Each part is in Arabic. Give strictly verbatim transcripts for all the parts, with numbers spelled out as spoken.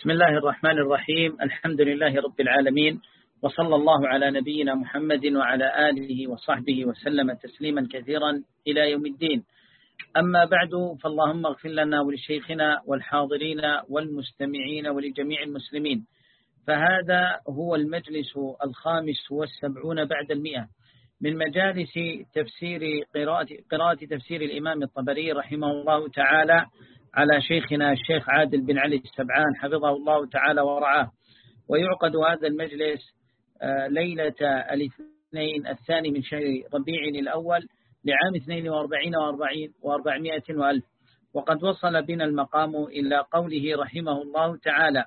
بسم الله الرحمن الرحيم. الحمد لله رب العالمين، وصلى الله على نبينا محمد وعلى آله وصحبه وسلم تسليما كثيرا إلى يوم الدين. أما بعد، فاللهم اغفر لنا ولشيخنا والحاضرين والمستمعين ولجميع المسلمين. فهذا هو المجلس الخامس والسبعون بعد المئة من مجالس تفسير قراءة, قراءة تفسير الإمام الطبري رحمه الله تعالى على شيخنا الشيخ عادل بن علي السبعان حفظه الله تعالى ورعاه. ويعقد هذا المجلس ليلة الاثنين الثاني من شهر ربيع الأول لعام اثنين واربعين واربعمائة وألف. وقد وصل بنا المقام إلى قوله رحمه الله تعالى: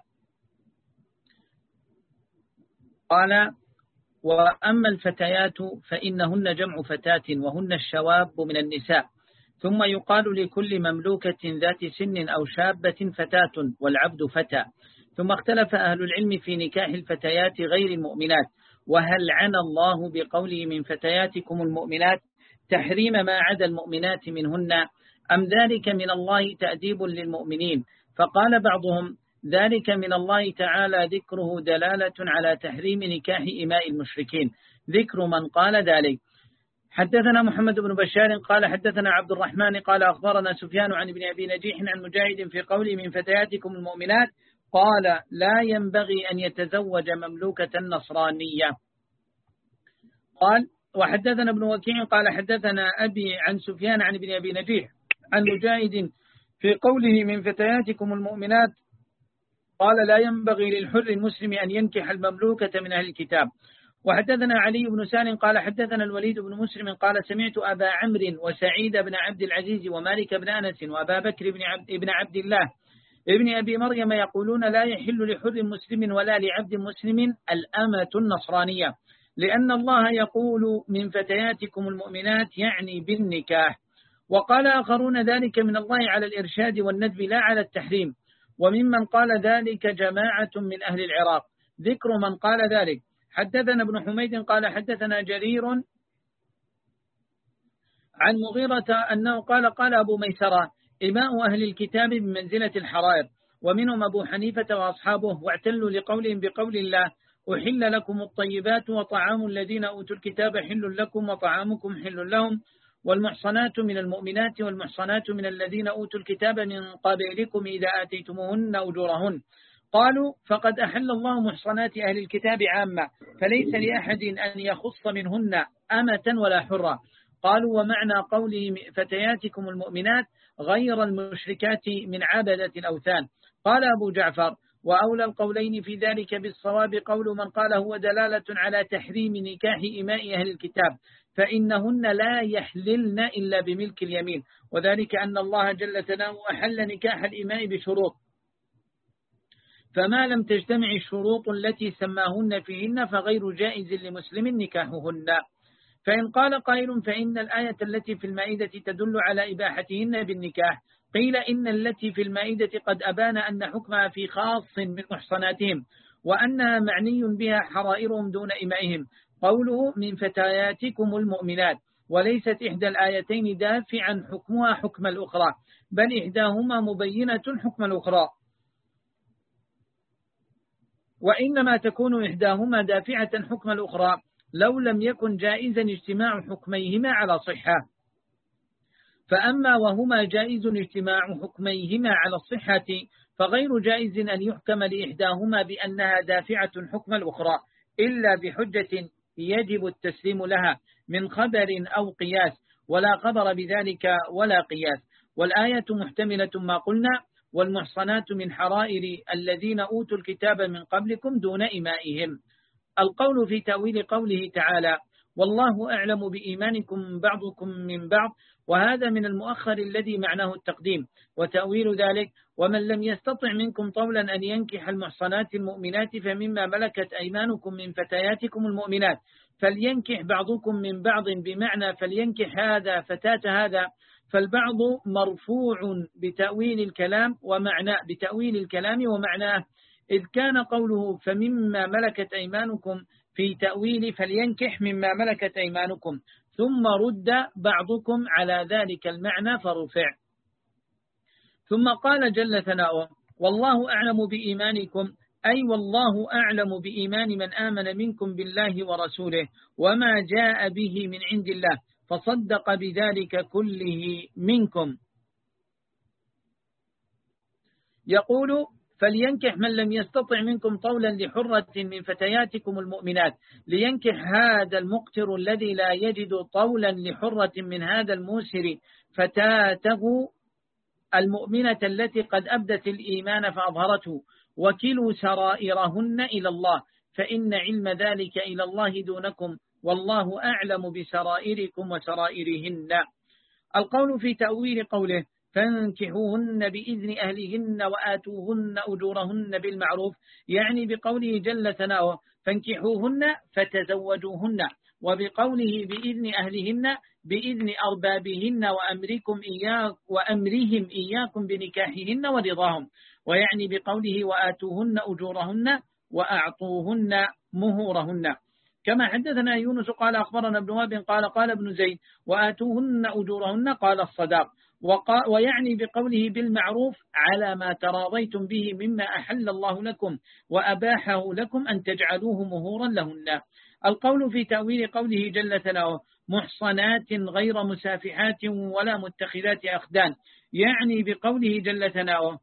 قال: وأما الفتيات فإنهن جمع فتاة وهن الشواب من النساء، ثم يقال لكل مملوكة ذات سن أو شابة فتاة والعبد فتى. ثم اختلف أهل العلم في نكاح الفتيات غير المؤمنات، وهل عنى الله بقوله من فتياتكم المؤمنات تحريم ما عدا المؤمنات منهن، أم ذلك من الله تأديب للمؤمنين؟ فقال بعضهم: ذلك من الله تعالى ذكره دلالة على تحريم نكاح إماء المشركين. ذكر من قال ذلك. حدثنا محمد بن بشار قال حدثنا عبد الرحمن قال أخبرنا سفيان عن ابن أبي نجيح عن مجاهد في قوله من فتياتكم المؤمنات قال: لا ينبغي أن يتزوج مملوكة نصرانية. قال: وحدثنا ابن وكيع قال حدثنا أبي عن سفيان عن ابن أبي نجيح عن مجاهد في قوله من فتياتكم المؤمنات قال: لا ينبغي للحر المسلم أن ينكح المملوكة من أهل الكتاب. وحدثنا علي بن سالم قال حدثنا الوليد بن مسلم قال سمعت أبا عمرو وسعيد بن عبد العزيز ومالك بن أنس وأبا بكر بن عبد, ابن عبد الله ابن أبي مريم يقولون: لا يحل لحر مسلم ولا لعبد مسلم الأمة النصرانية، لأن الله يقول من فتياتكم المؤمنات يعني بالنكاح. وقال آخرون: ذلك من الله على الإرشاد والندب لا على التحريم. وممن قال ذلك جماعة من أهل العراق. ذكر من قال ذلك: حدثنا ابن حميد قال حدثنا جرير عن مغيرة أنه قال قال أبو ميسرة: إماء أهل الكتاب بمنزلة الحرائر، ومنهم أبو حنيفة وأصحابه، واعتلوا لقولهم بقول الله: أحل لكم الطيبات وطعام الذين أوتوا الكتاب حل لكم وطعامكم حل لهم، والمحصنات من المؤمنات والمحصنات من الذين أوتوا الكتاب من قبلكم إذا آتيتموهن أجورهن. قالوا: فقد أحل الله محصنات أهل الكتاب عامة، فليس لأحد أن يخص منهن أمة ولا حرة. قالوا: ومعنى قوله فتياتكم المؤمنات غير المشركات من عبدة الأوثان. قال أبو جعفر: وأولى القولين في ذلك بالصواب قول من قال هو دلالة على تحريم نكاح إماء أهل الكتاب، فإنهن لا يحللن إلا بملك اليمين، وذلك أن الله جل ثناؤه أحل نكاح الإماء بشروط، فما لم تجتمع الشروط التي سماهن فيهن فغير جائز لمسلم نكاحهن. فإن قال قائل: فإن الآية التي في المائدة تدل على إباحتهن بالنكاح، قيل إن التي في المائدة قد أبان أن حكمها في خاص من محصناتهم، وأنها معني بها حرائرهم دون إمائهم، قوله من فتياتكم المؤمنات، وليست إحدى الآيتين دافعا حكمها حكم الأخرى، بل إحداهما مبينة حكم الأخرى، وإنما تكون إحداهما دافعة حكم الأخرى لو لم يكن جائزا اجتماع حكميهما على صحة. فأما وهما جائز اجتماع حكميهما على الصحة فغير جائز أن يحكم لإحداهما بأنها دافعة حكم الأخرى إلا بحجة يجب التسليم لها من خبر أو قياس، ولا خبر بذلك ولا قياس. والآية محتملة ما قلنا: والمحصنات من حرائر الذين أوتوا الكتاب من قبلكم دون إمائهم. القول في تأويل قوله تعالى: والله أعلم بإيمانكم بعضكم من بعض، وهذا من المؤخر الذي معناه التقديم. وتأويل ذلك: ومن لم يستطع منكم طولا أن ينكح المحصنات المؤمنات فمما ملكت أيمانكم من فتياتكم المؤمنات، فلينكح بعضكم من بعض، بمعنى فلينكح هذا فتاة هذا. فالبعض مرفوع بتأويل الكلام ومعنى بتأويل الكلام ومعناه، إذ كان قوله فمما ملكت أيمانكم في تأويل فلينكح مما ملكت أيمانكم، ثم رد بعضكم على ذلك المعنى فرفع. ثم قال جل ثناؤه: والله أعلم بإيمانكم، أي والله أعلم بإيمان من آمن منكم بالله ورسوله وما جاء به من عند الله فصدق بذلك كله منكم. يقول فلينكح من لم يستطع منكم طولا لحرة من فتياتكم المؤمنات، لينكح هذا المقتر الذي لا يجد طولا لحرة من هذا الموسر فتاته المؤمنة التي قد أبدت الإيمان فأظهرته، وكلوا سرائرهن إلى الله فإن علم ذلك إلى الله دونكم والله أعلم بسرائركم وسرائرهن. القول في تأويل قوله فانكحوهن بإذن أهلهن وآتوهن أجورهن بالمعروف، يعني بقوله جل ثناؤه فانكحوهن فتزوجوهن، وبقوله بإذن أهلهن بإذن أربابهن وأمركم إياك وأمرهم إياكم بنكاحهن ورضاهم، ويعني بقوله وآتوهن أجورهن وأعطوهن مهورهن. كما حدثنا يونس قال أخبرنا ابن وهب قال قال ابن زيد وآتوهن أجورهن قال الصداق، ويعني بقوله بالمعروف على ما تراضيتم به مما أحل الله لكم وأباحه لكم أن تجعلوه مهورا لهن. القول في تأويل قوله جل ثناؤه محصنات غير مسافحات ولا متخذات أخدان، يعني بقوله جل ثناؤه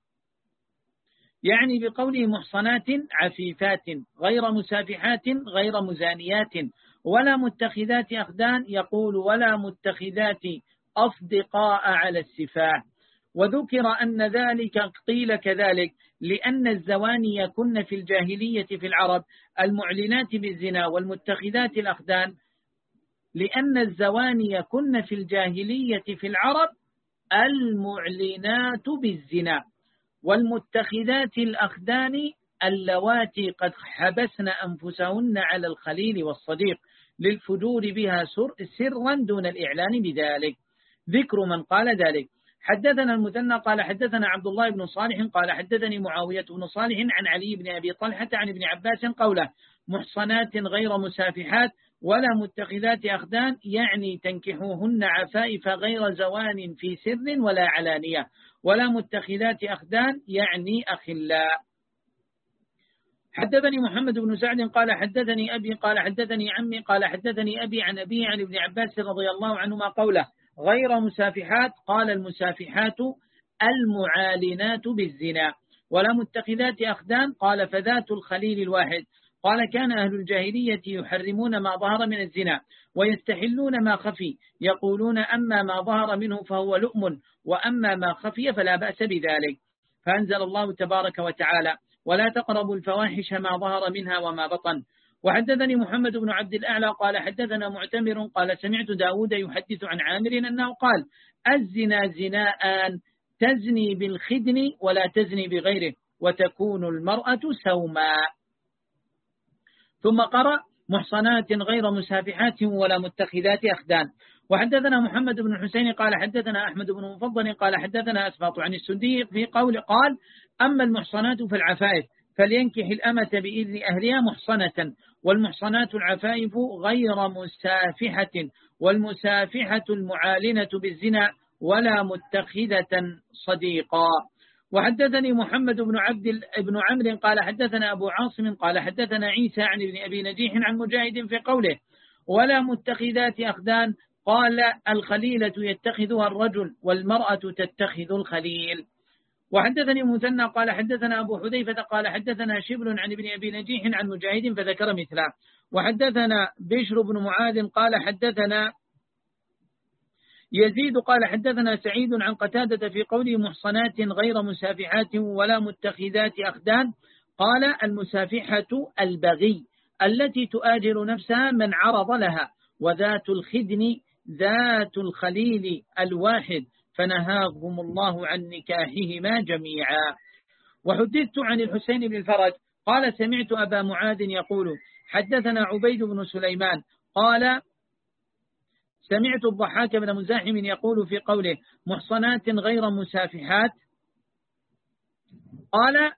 يعني بقوله محصنات عفيفات غير مسافحات غير مزانيات ولا متخذات أخدان، يقول ولا متخذات أصدقاء على السفاح. وذكر أن ذلك قيل كذلك لأن الزواني يكن في الجاهلية في العرب المعلنات بالزنا، والمتخذات الأخدان لأن الزواني يكن في الجاهلية في العرب المعلنات بالزنا، والمتخذات الأخدان اللواتي قد حبسن أنفسهن على الخليل والصديق للفجور بها سرا دون الإعلان بذلك. ذكر من قال ذلك. حدثنا المثنى قال حدثنا عبد الله بن صالح قال حدثني معاوية بن صالح عن علي بن أبي طلحة عن ابن عباس قوله محصنات غير مسافحات ولا متخذات أخدان، يعني تنكحوهن عفائف غير زوان في سر ولا علانية، ولا متخذات أخدان يعني أخلاء. حدثني محمد بن سعد قال حدثني أبي قال حدثني عمي قال حدثني أبي عن أبي عن ابن عباس رضي الله عنهما قوله غير مسافحات، قال المسافحات المعالنات بالزنا، ولا متخذات أخدان قال فذات الخليل الواحد. قال كان أهل الجاهلية يحرمون ما ظهر من الزنا ويستحلون ما خفي، يقولون أما ما ظهر منه فهو لؤم وأما ما خفي فلا بأس بذلك. فأنزل الله تبارك وتعالى ولا تقربوا الفواحش ما ظهر منها وما بطن. وحدثني محمد بن عبد الأعلى قال حدثنا معتمر قال سمعت داود يحدث عن عامر أنه قال الزنا زناءان تزني بالخدن ولا تزني بغيره وتكون المرأة سوماء. ثم قرأ محصنات غير مسافحات ولا متخذات أخدان. وحدثنا محمد بن الحسين قال حدثنا أحمد بن مفضل قال حدثنا أسباط عن السدي في قول قال أما المحصنات فالعفائف فلينكح الأمة بإذن أهلها محصنة، والمحصنات العفائف غير مسافحة، والمسافحة المعالنة بالزنا ولا متخذة صديقا. وحدثني محمد بن عبد بن عمرو قال حدثنا أبو عاصم قال حدثنا عيسى عن ابن أبي نجيح عن مجاهد في قوله ولا متخذات أخدان، قال الخليلة يتخذها الرجل والمرأة تتخذ الخليل. وحدثني مثنى قال حدثنا أبو حذيفة قال حدثنا شبل عن ابن أبي نجيح عن مجاهد فذكر مثله. وحدثنا بشر بن معاذ قال حدثنا يزيد قال حدثنا سعيد عن قتادة في قوله محصنات غير مسافحات ولا متخذات أخدان، قال المسافحة البغي التي تؤاجر نفسها من عرض لها، وذات الخدن ذات الخليل الواحد فنهاهم الله عن نكاحهما جميعا. وحدثت عن الحسين بن الفرج قال سمعت أبا معاذ يقول حدثنا عبيد بن سليمان قال سمعت الضحاك بن مزاحم يقول في قوله محصنات غير مسافحات، قال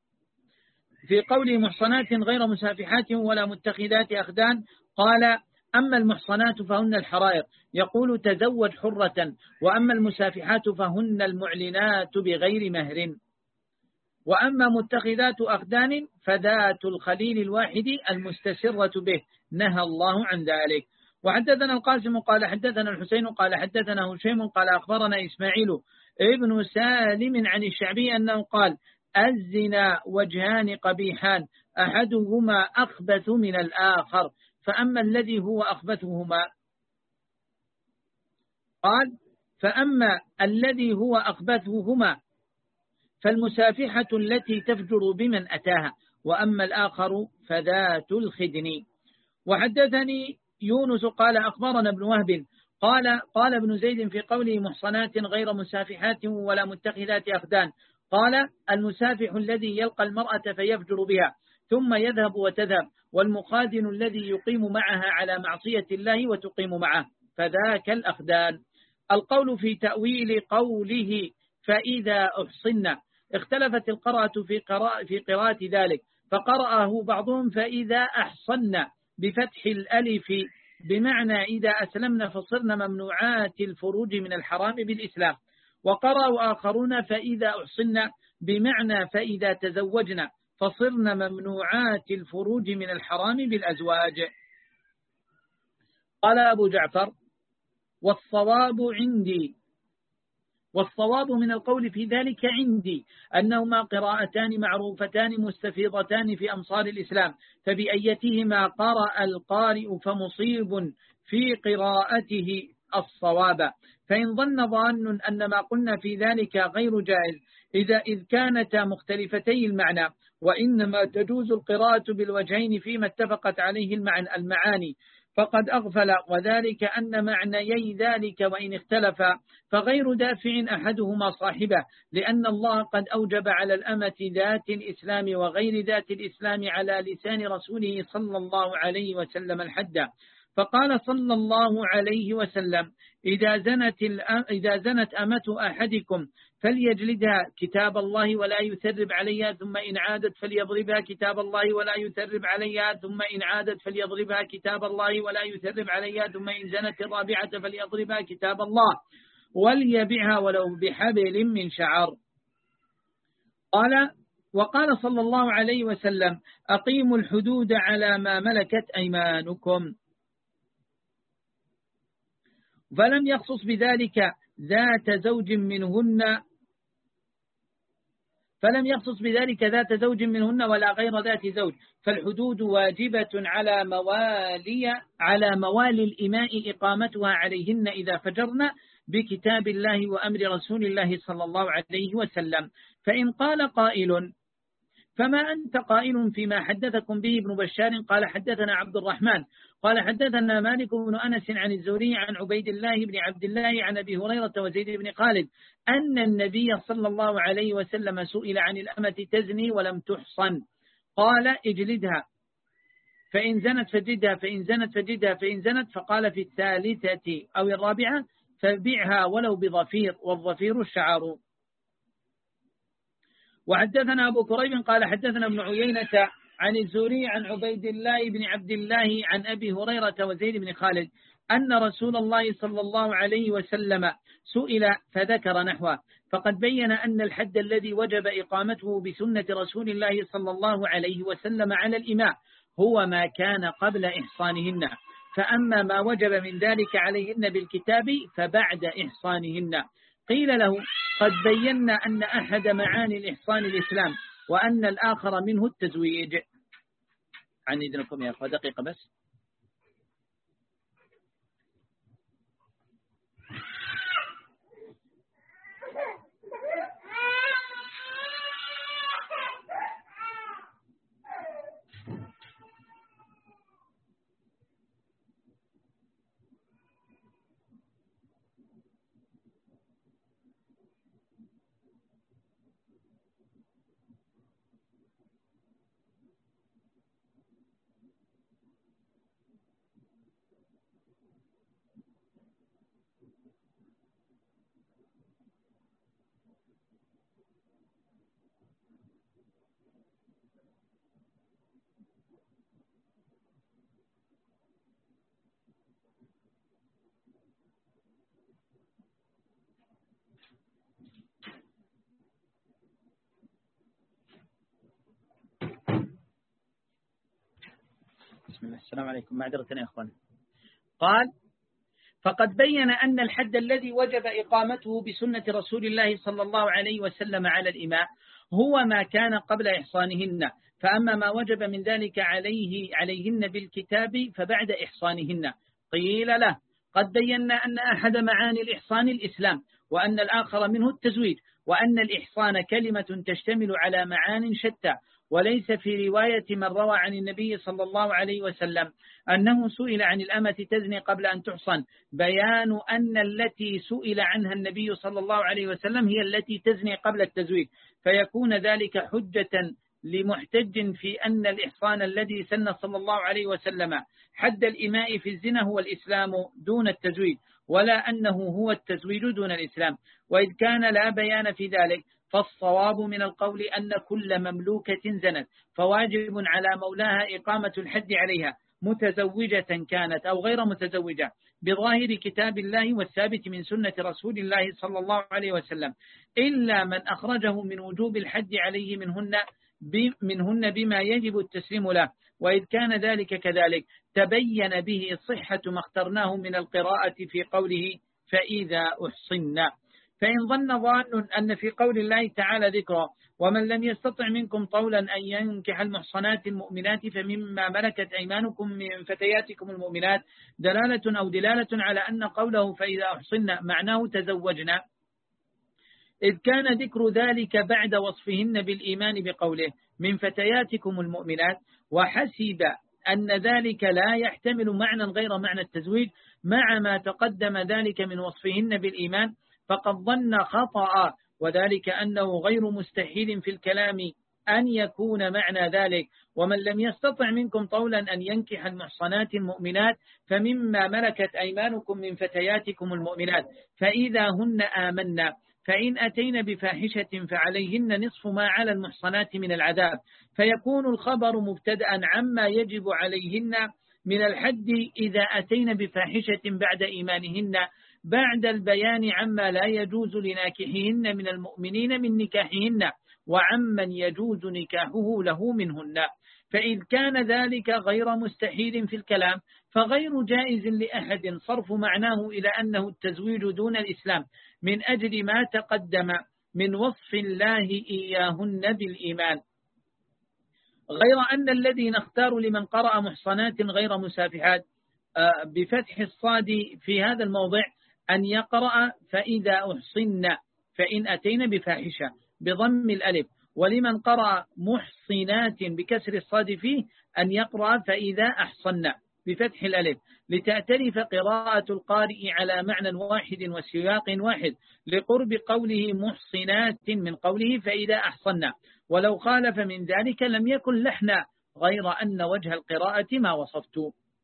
في قوله محصنات غير مسافحات ولا متخذات أخدان، قال أما المحصنات فهن الحرائر، يقول تزوج حرة. وأما المسافحات فهن المعلنات بغير مهر. وأما متخذات أخدان فذات الخليل الواحد المستسرة به، نهى الله عن ذلك. وحدثنا القاسم قال حدثنا الحسين قال حدثنا هشيم قال أخبرنا إسماعيل ابن سالم عن الشعبي أنه قال الزنا وجهان قبيحان أحدهما أخبث من الآخر، فأما الذي هو أخبثهما قال فأما الذي هو أخبثهما فالمسافحة التي تفجر بمن أتاها، وأما الآخر فذات الخدن. وحدثني يونس قال أخبرنا ابن وهب قال قال ابن زيد في قوله محصنات غير مسافحات ولا متخذات أخدان، قال المسافح الذي يلقى المرأة فيفجر بها ثم يذهب وتذهب، والمخادن الذي يقيم معها على معصية الله وتقيم معه، فذاك الأخدان. القول في تأويل قوله فإذا أحصن، اختلفت القراءة في قراءة في قراءة ذلك، فقرأه بعضهم فإذا أحصن بفتح الألف بمعنى إذا أسلمن فصرن ممنوعات الفروج من الحرام بالإسلام، وقرأوا آخرون فإذا أحصن بمعنى فإذا تزوجن فصرن ممنوعات الفروج من الحرام بالأزواج. قال أبو جعفر والصواب عندي والصواب من القول في ذلك عندي أنهما قراءتان معروفتان مستفيضتان في أمصار الإسلام، فبأيتهما قرأ القارئ فمصيب في قراءته الصواب. فإن ظن ظان أن ما قلنا في ذلك غير جائز إذا إذ كانتا مختلفتي المعنى، وإنما تجوز القراءة بالوجهين فيما اتفقت عليه المعاني، فقد أغفل، وذلك أن معنيي ذلك وإن اختلفا فغير دافع أحدهما صاحبه، لأن الله قد أوجب على الأمة ذات الإسلام وغير ذات الإسلام على لسان رسوله صلى الله عليه وسلم الحد، فقال صلى الله عليه وسلم إذا زنت, إذا زنت أمة أحدكم فليجلدها كتاب الله ولا يثرب عليها، ثم إن عادت فليضربها كتاب الله ولا يثرب عليها، ثم إن عادت فليضربها كتاب الله ولا يثرب عليها، ثم إن زنت الرابعة فليضربها كتاب الله وليبعها ولو بحبل من شعر. قال وقال صلى الله عليه وسلم أقيموا الحدود على ما ملكت أيمانكم، فلم يخصص بذلك ذات زوج منهن فلم يخصص بذلك ذات زوج منهن ولا غير ذات زوج، فالحدود واجبة على موالي على موالي الإماء إقامتها عليهن إذا فجرن بكتاب الله وأمر رسول الله صلى الله عليه وسلم. فإن قال قائل فما أنت قائل فيما حدثكم به ابن بشار قال حدثنا عبد الرحمن قال حدثنا مالك بن أنس عن الزهري عن عبيد الله بن عبد الله عن أبي هريرة وزيد بن خالد أن النبي صلى الله عليه وسلم سئل عن الأمة تزني ولم تحصن، قال اجلدها فإن زنت فجدها فإن زنت فجدها فإن زنت، فقال في الثالثة أو الرابعة فبيعها ولو بظفير، والظفير الشعر. وحدثنا أبو كريب قال حدثنا ابن عيينة عن الزهري عن عبيد الله بن عبد الله عن أبي هريرة وزيد بن خالد أن رسول الله صلى الله عليه وسلم سئل فذكر نحوه، فقد بين أن الحد الذي وجب إقامته بسنة رسول الله صلى الله عليه وسلم على الإماء هو ما كان قبل إحصانهن، فأما ما وجب من ذلك عليهن بالكتاب فبعد إحصانهن. قيل له قد بينا أن أحد معاني الإحصان الإسلام وأن الآخر منه التزويج. عن إذنكم يا أخوة دقيقة بس. بسم الله. السلام عليكم، معذرة يا أخوان. قال: فقد بين أن الحد الذي وجب إقامته بسنة رسول الله صلى الله عليه وسلم على الإماء هو ما كان قبل إحصانهن، فأما ما وجب من ذلك عليه عليهن بالكتاب فبعد إحصانهن. قيل له: قد بينا أن أحد معاني الإحصان الإسلام، وأن الآخر منه التزويج، وأن الإحصان كلمة تشتمل على معان شتى، وليس في رواية من روى عن النبي صلى الله عليه وسلم أنه سئل عن الأمة تزني قبل أن تحصن بيان أن التي سئل عنها النبي صلى الله عليه وسلم هي التي تزني قبل التزويج، فيكون ذلك حجة لمحتج في أن الإحصان الذي سن صلى الله عليه وسلم حد الإماء في الزنا هو الإسلام دون التزويج، ولا أنه هو التزويج دون الإسلام. وإذ كان لا بيان في ذلك فالصواب من القول أن كل مملوكة زنت فواجب على مولاها إقامة الحد عليها، متزوجة كانت أو غير متزوجة، بظاهر كتاب الله والثابت من سنة رسول الله صلى الله عليه وسلم، إلا من أخرجه من وجوب الحد عليه منهن منهن بما يجب التسليم له. وإذ كان ذلك كذلك تبين به صحة ما اخترناه من القراءة في قوله فإذا أحصن. فإن ظن ظان أن في قول الله تعالى ذكره ومن لم يستطع منكم طولا أن ينكح المحصنات المؤمنات فمما ملكت أيمانكم من فتياتكم المؤمنات دلالة أو دلالة على أن قوله فإذا أحصن معناه تزوجنا، إذ كان ذكر ذلك بعد وصفهن بالإيمان بقوله من فتياتكم المؤمنات، وحسب أن ذلك لا يحتمل معنى غير معنى التزويج مع ما تقدم ذلك من وصفهن بالإيمان، فقد ظن خطأ، وذلك أنه غير مستحيل في الكلام أن يكون معنى ذلك ومن لم يستطع منكم طولا أن ينكح المحصنات المؤمنات فمما ملكت أيمانكم من فتياتكم المؤمنات فإذا هن آمنا فإن أتين بفاحشة فعليهن نصف ما على المحصنات من العذاب، فيكون الخبر مبتدأ عما يجب عليهن من الحد إذا أتين بفاحشة بعد إيمانهن، بعد البيان عما لا يجوز لناكحهن من المؤمنين من نكاحهن وعمن يجوز نكاحه له منهن. فإذ كان ذلك غير مستحيل في الكلام فغير جائز لأحد صرف معناه إلى أنه التزويج دون الإسلام من أجل ما تقدم من وصف الله إياهن بالإيمان، غير أن الذي نختار لمن قرأ محصنات غير مسافحات بفتح الصاد في هذا الموضع أن يقرأ فإذا أحصن فإن أتين بفاحشة بضم الألف، ولمن قرأ محصنات بكسر الصاد فيه أن يقرأ فإذا أحصن بفتح الألف، لتأتلف قراءة القارئ على معنى واحد وسياق واحد لقرب قوله محصنات من قوله فإذا أحصن، ولو خالف من ذلك لم يكن لحنا، غير أن وجه القراءة ما وصفت.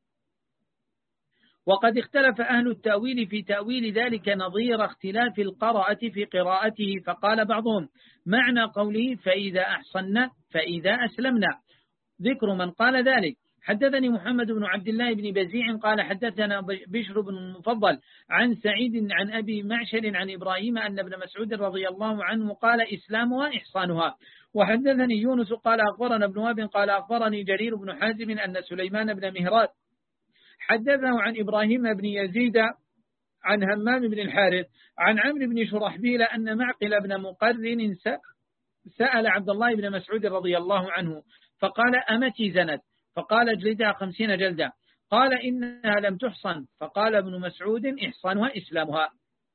وقد اختلف أهل التأويل في تأويل ذلك نظير اختلاف القراءة في قراءته، فقال بعضهم معنى قوله فإذا أحصن فإذا أسلمنا. ذكر من قال ذلك: حدثني محمد بن عبد الله بن بزيع قال حدثنا بشر بن المفضل عن سعيد عن أبي معشر عن إبراهيم أن ابن مسعود رضي الله عنه قال إسلامها إحصانها. وحدثني يونس قال أخبرنا ابن وهب قال أخبرني جرير بن حازم أن سليمان بن مهران حدثه عن إبراهيم بن يزيد عن همام بن الحارث عن عمرو بن شرحبيل أن معقل بن مقرن سأل عبد الله بن مسعود رضي الله عنه فقال أمتي زنت؟ فقال اجلدها خمسين جلدة. قال إنها لم تحصن. فقال ابن مسعود إحصانها إسلامها.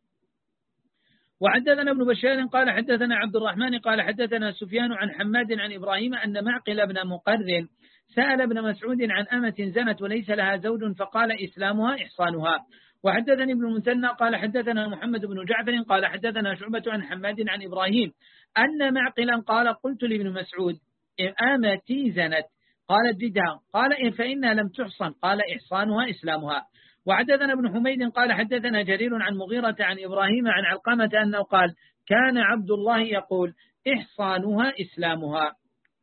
وحدثنا ابن بشار قال حدثنا عبد الرحمن قال حدثنا سفيان عن حماد عن إبراهيم أن معقل بن مقرن سأل ابن مسعود عن أمة زنت وليس لها زوج فقال إسلامها إحصانها. وحدثني ابن المثنى قال حدثنا محمد بن جعفر قال حدثنا شعبة عن حماد عن إبراهيم أن معقلا قال قلت لابن مسعود أمتي زنت؟ قال اجلدها. قال فإنها لم تحصن. قال إحصانها إسلامها. وحدثنا ابن حميد قال حدثنا جرير عن مغيرة عن إبراهيم عن علقمة أنه قال كان عبد الله يقول إحصانها إسلامها.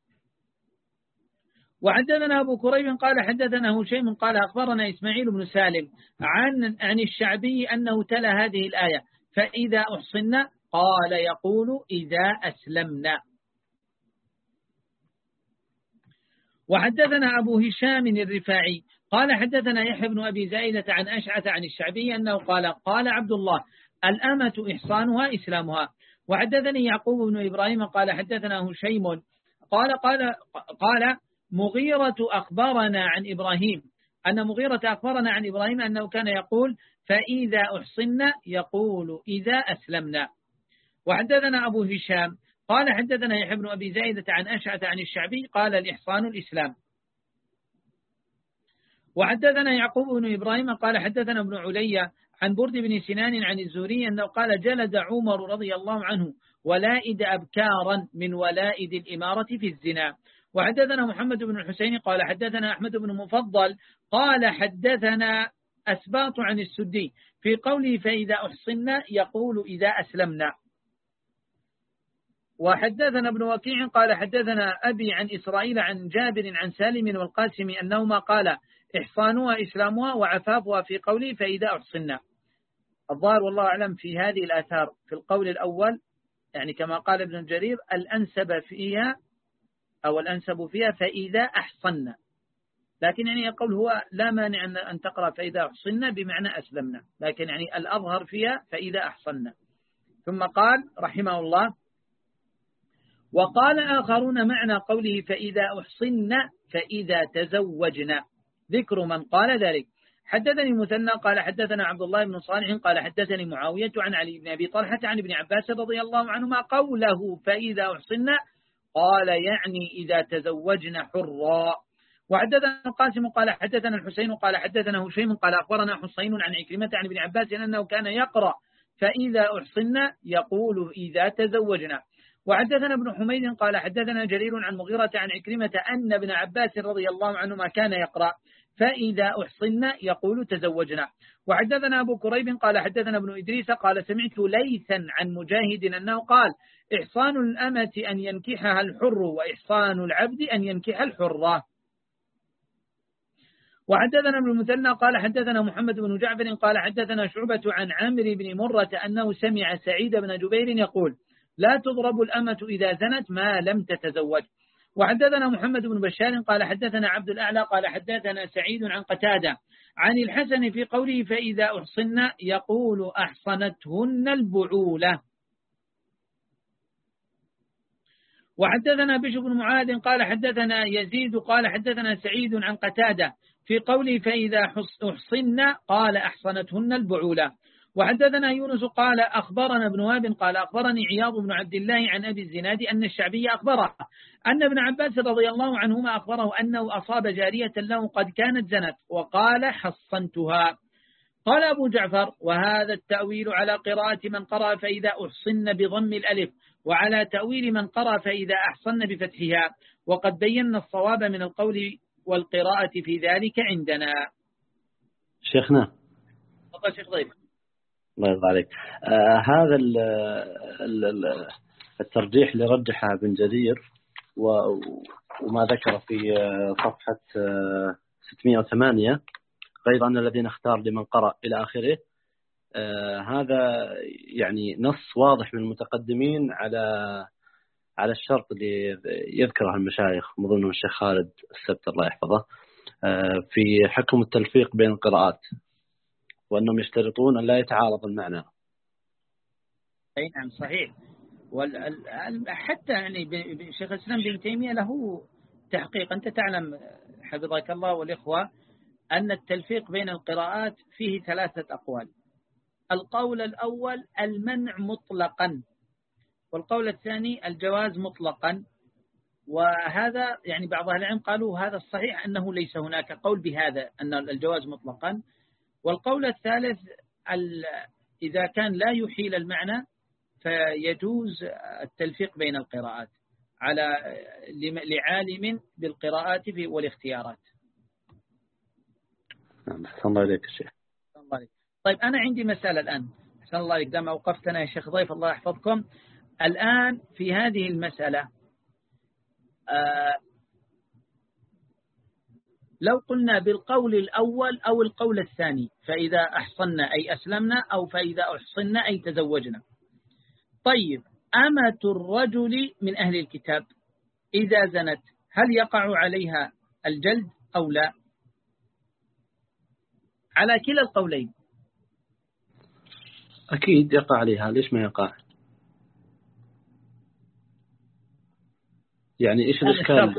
وحدثنا أبو كريب قال حدثنا هشيم قال أخبرنا إسماعيل بن سالم عن عن الشعبي أنه تلا هذه الآية فإذا أحصنا قال يقول إذا أسلمنا. وحدثنا أبو هشام الرفاعي قال حدثنا يحيى بن أبي زائدة عن أشعث عن الشعبي أنه قال قال عبد الله الأمة إحصانها إسلامها. وحدثني يعقوب بن إبراهيم قال حدثنا هشيم قال قال قال مغيرة أخبرنا عن إبراهيم أن مغيرة أخبرنا عن إبراهيم أنه كان يقول فإذا أحصنا يقول إذا أسلمنا. وحدثنا أبو هشام قال حدثنا يحيى بن أبي زائدة عن أشعث عن الشعبي قال الإحصان الإسلام. وحدثنا يعقوب بن إبراهيم قال حدثنا ابن علي عن برد بن سنان عن الزهري أنه قال جلد عمر رضي الله عنه ولائد أبكارا من ولائد الإمارة في الزنا. وحدثنا محمد بن الحسين قال حدثنا أحمد بن مفضل قال حدثنا أسباط عن السدي في قوله فإذا أحصنا يقول إذا أسلمنا. وحدثنا ابن وكيع قال حدثنا أبي عن إسرائيل عن جابر عن سالم والقاسم أنهما قال إحصانها إسلامها وعفافها في قوله فإذا أحصنا. الظاهر والله أعلم في هذه الآثار في القول الأول يعني كما قال ابن جرير الأنسب فيها أو الأنسب فيها فإذا أحصنا، لكن يعني يقول هو لا مانع أن تقرأ فإذا أحصنا بمعنى أسلمنا، لكن يعني الأظهر فيها فإذا أحصنا. ثم قال رحمه الله وقال آخرون معنى قوله فإذا أحصنا فإذا تزوجنا ذكر من قال ذلك. حدثني مثنى قال حدثنا عبد الله بن صالح قال حدثني معاوية عن علي بن أبي طلحة عن ابن عباس رضي الله عنهما قوله فإذا أحصنا قال يعني إذا تزوجنا حرا. وحدثنا القاسم قال حدثنا الحسين قال حدثنا هشيم قال أخبرنا حسين عن عكرمة عن ابن عباس أنه كان يقرأ فإذا أحصنا يقول إذا تزوجنا. وحدثنا ابن حميد قال حدثنا جرير عن مغيرة عن عكرمة أن ابن عباس رضي الله عنهما كان يقرأ فإذا أحصنا يقول تزوجنا. وحدثنا أبو كريب قال حدثنا ابن إدريس قال سمعت ليثا عن مجاهد أنه قال إحصان الأمة أن ينكحها الحر وإحصان العبد أن ينكح الحرة. وحدثنا ابن المثنى قال حدثنا محمد بن جعفر قال حدثنا شعبة عن عامر بن مرة أنه سمع سعيد بن جبير يقول لا تضرب الأمة إذا زنت ما لم تتزوج. وحدثنا محمد بن بشار قال حدثنا عبد الأعلى قال حدثنا سعيد عن قتادة عن الحسن في قوله فإذا أحصنا يقول أحصنتهن البعولة. وحدثنا بشر بن معاذ قال حدثنا يزيد قال حدثنا سعيد عن قتادة في قوله فإذا أحصنا قال أحصنتهن البعولة. وحدثنا يونس قال أخبرنا ابن وهب قال أخبرني عياض بن عبد الله عن أبي الزناد أن الشعبي أخبره أن ابن عباس رضي الله عنهما أخبره أنه أصاب جارية له قد كانت زنت وقال حصنتها. قال أبو جعفر وهذا التأويل على قراءة من قرأ فإذا أحصن بضم الألف وعلى تأويل من قرأ فإذا أحصن بفتحها، وقد بينا الصواب من القول والقراءة في ذلك عندنا. شيخنا تفضل شيخ ضيف. الله يرضى عليك. آه هذا ال ال الترجيح اللي رجحه ابن جرير وما ذكر في صفحة ستمائة وثمانية غير أن الذين اختار لمن قرأ إلى آخره، آه هذا يعني نص واضح من المتقدمين على على الشرط اللي يذكره المشايخ مظنهم الشيخ خالد السبت الله يحفظه آه في حكم التلفيق بين القراءات، وأنهم يشترطون أن لا يتعارض المعنى. أي نعم صحيح. حتى يعني شيخ الإسلام بن تيمية له تحقيق. أنت تعلم حفظك الله والإخوة أن التلفيق بين القراءات فيه ثلاثة أقوال. القول الأول المنع مطلقا، والقول الثاني الجواز مطلقا، وهذا يعني بعض أهل العلم قالوا هذا الصحيح أنه ليس هناك قول بهذا أن الجواز مطلقا. والقول الثالث إذا كان لا يحيل المعنى فيجوز التلفيق بين القراءات على لعالم بالقراءات والاختيارات. أحسن الله عليك الشيخ. طيب أنا عندي مسألة الآن، أحسن الله عليك دام أوقفتنا يا شيخ ضيف الله يحفظكم. الآن في هذه المسألة آه لو قلنا بالقول الأول أو القول الثاني فإذا أحصنا أي أسلمنا أو فإذا أحصنا أي تزوجنا. طيب أمة الرجل من أهل الكتاب إذا زنت هل يقع عليها الجلد أو لا؟ على كلا القولين. أكيد يقع عليها، ليش ما يقع؟ يعني إيش الإشكال؟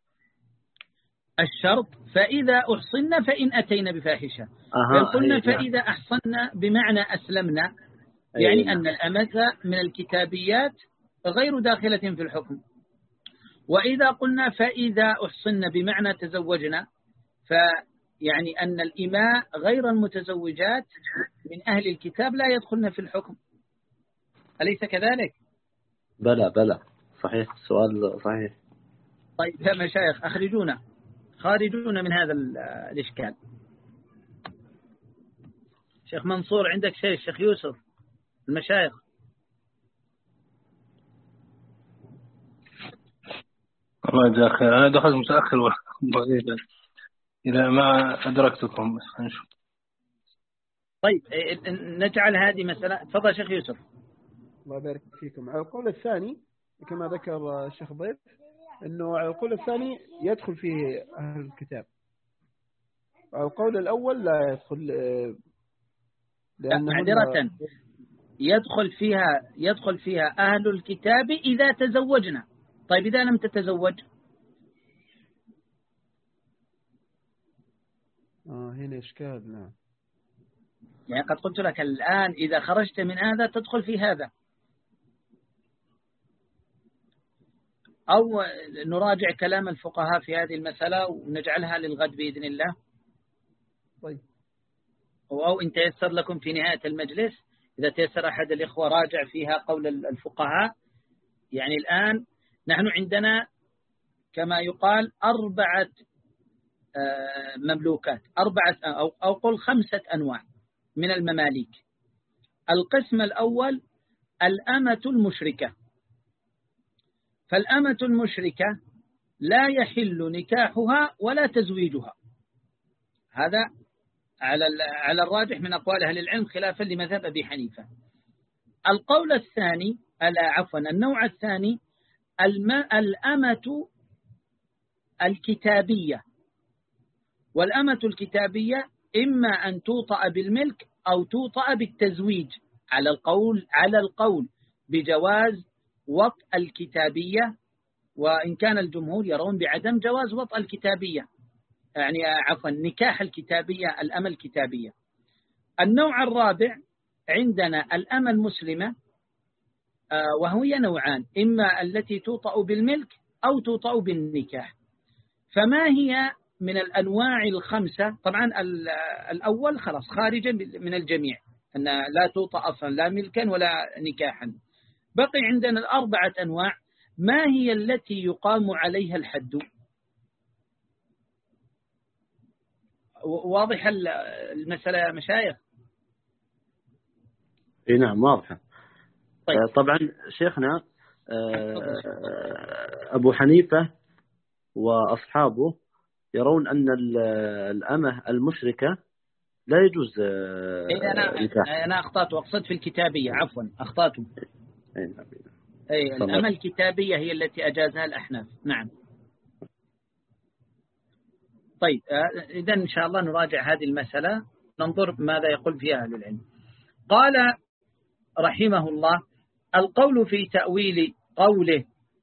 الشرط فإذا أحصن فإن أتينا بفاحشة. فإن قلنا فإذا أحصن بمعنى أسلمنا، يعني أن الأمة من الكتابيات غير داخلة في الحكم. وإذا قلنا فإذا أحصن بمعنى تزوجنا، فيعني أن الإماء غير المتزوجات من أهل الكتاب لا يدخلن في الحكم، أليس كذلك؟ بلى بلى صحيح، السؤال صحيح. طيب يا مشايخ أخرجونا خارجونا من هذا الإشكال. شيخ منصور عندك شيء؟ شيخ يوسف، المشايخ. الله يجزاك خير، أنا دخلت متأخر إلى ما أدركتكم. طيب نجعل هذه مسألة. تفضل شيخ يوسف. الله يبارك فيكم. على القول الثاني كما ذكر الشيخ ضيف، أنه على القول الثاني يدخل فيه أهل الكتاب، على القول الأول لا يدخل، لأن معذرة يدخل فيها يدخل فيها أهل الكتاب إذا تزوجنا. طيب إذا لم تتزوج؟ آه هنا إشكال. نعم، يعني قد قلت لك الآن إذا خرجت من هذا تدخل في هذا، أو نراجع كلام الفقهاء في هذه المسألة ونجعلها للغد بإذن الله. طيب، أو إن تيسر لكم في نهاية المجلس، إذا تيسر أحد الإخوة راجع فيها قول الفقهاء. يعني الآن نحن عندنا كما يقال أربعة مملوكات، أربعة أو أو قل خمسة أنواع من المماليك. القسم الأول الأمة المشركة. فالأمة المشركة لا يحل نكاحها ولا تزويجها، هذا على على الراجح من أقوال أهل العلم خلافا لمذهب أبي حنيفة. القول الثاني ألا عفوا النوع الثاني الأمة الكتابية. والأمة الكتابية إما أن توطأ بالملك أو توطأ بالتزويج، على القول على القول بجواز وطء الكتابية، وإن كان الجمهور يرون بعدم جواز وطء الكتابية، يعني عفوا نكاح الكتابية، الأمة الكتابية. النوع الرابع عندنا الأمة المسلمة، وهي نوعان، إما التي توطأ بالملك أو توطأ بالنكاح. فما هي من الأنواع الخمسة؟ طبعا الأول خلاص خارجا من الجميع، أن لا توطأ أصلا لا ملكا ولا نكاحا. بقي عندنا الأربعة أنواع، ما هي التي يقام عليها الحد؟ واضح المسألة يا مشايخ؟ اي نعم واضحة. طيب. طبعا شيخنا أبو حنيفة وأصحابه يرون أن الأمة المشركة لا يجوز نكاح. أنا, أنا أخطأت وأقصد في الكتابية، عفوا أخطأت. أي الأمة الكتابية هي التي أجازها الأحناف. نعم. طيب إذا إن شاء الله نراجع هذه المسألة، ننظر ماذا يقول فيها أهل العلم. قال رحمه الله: القول في تأويل قوله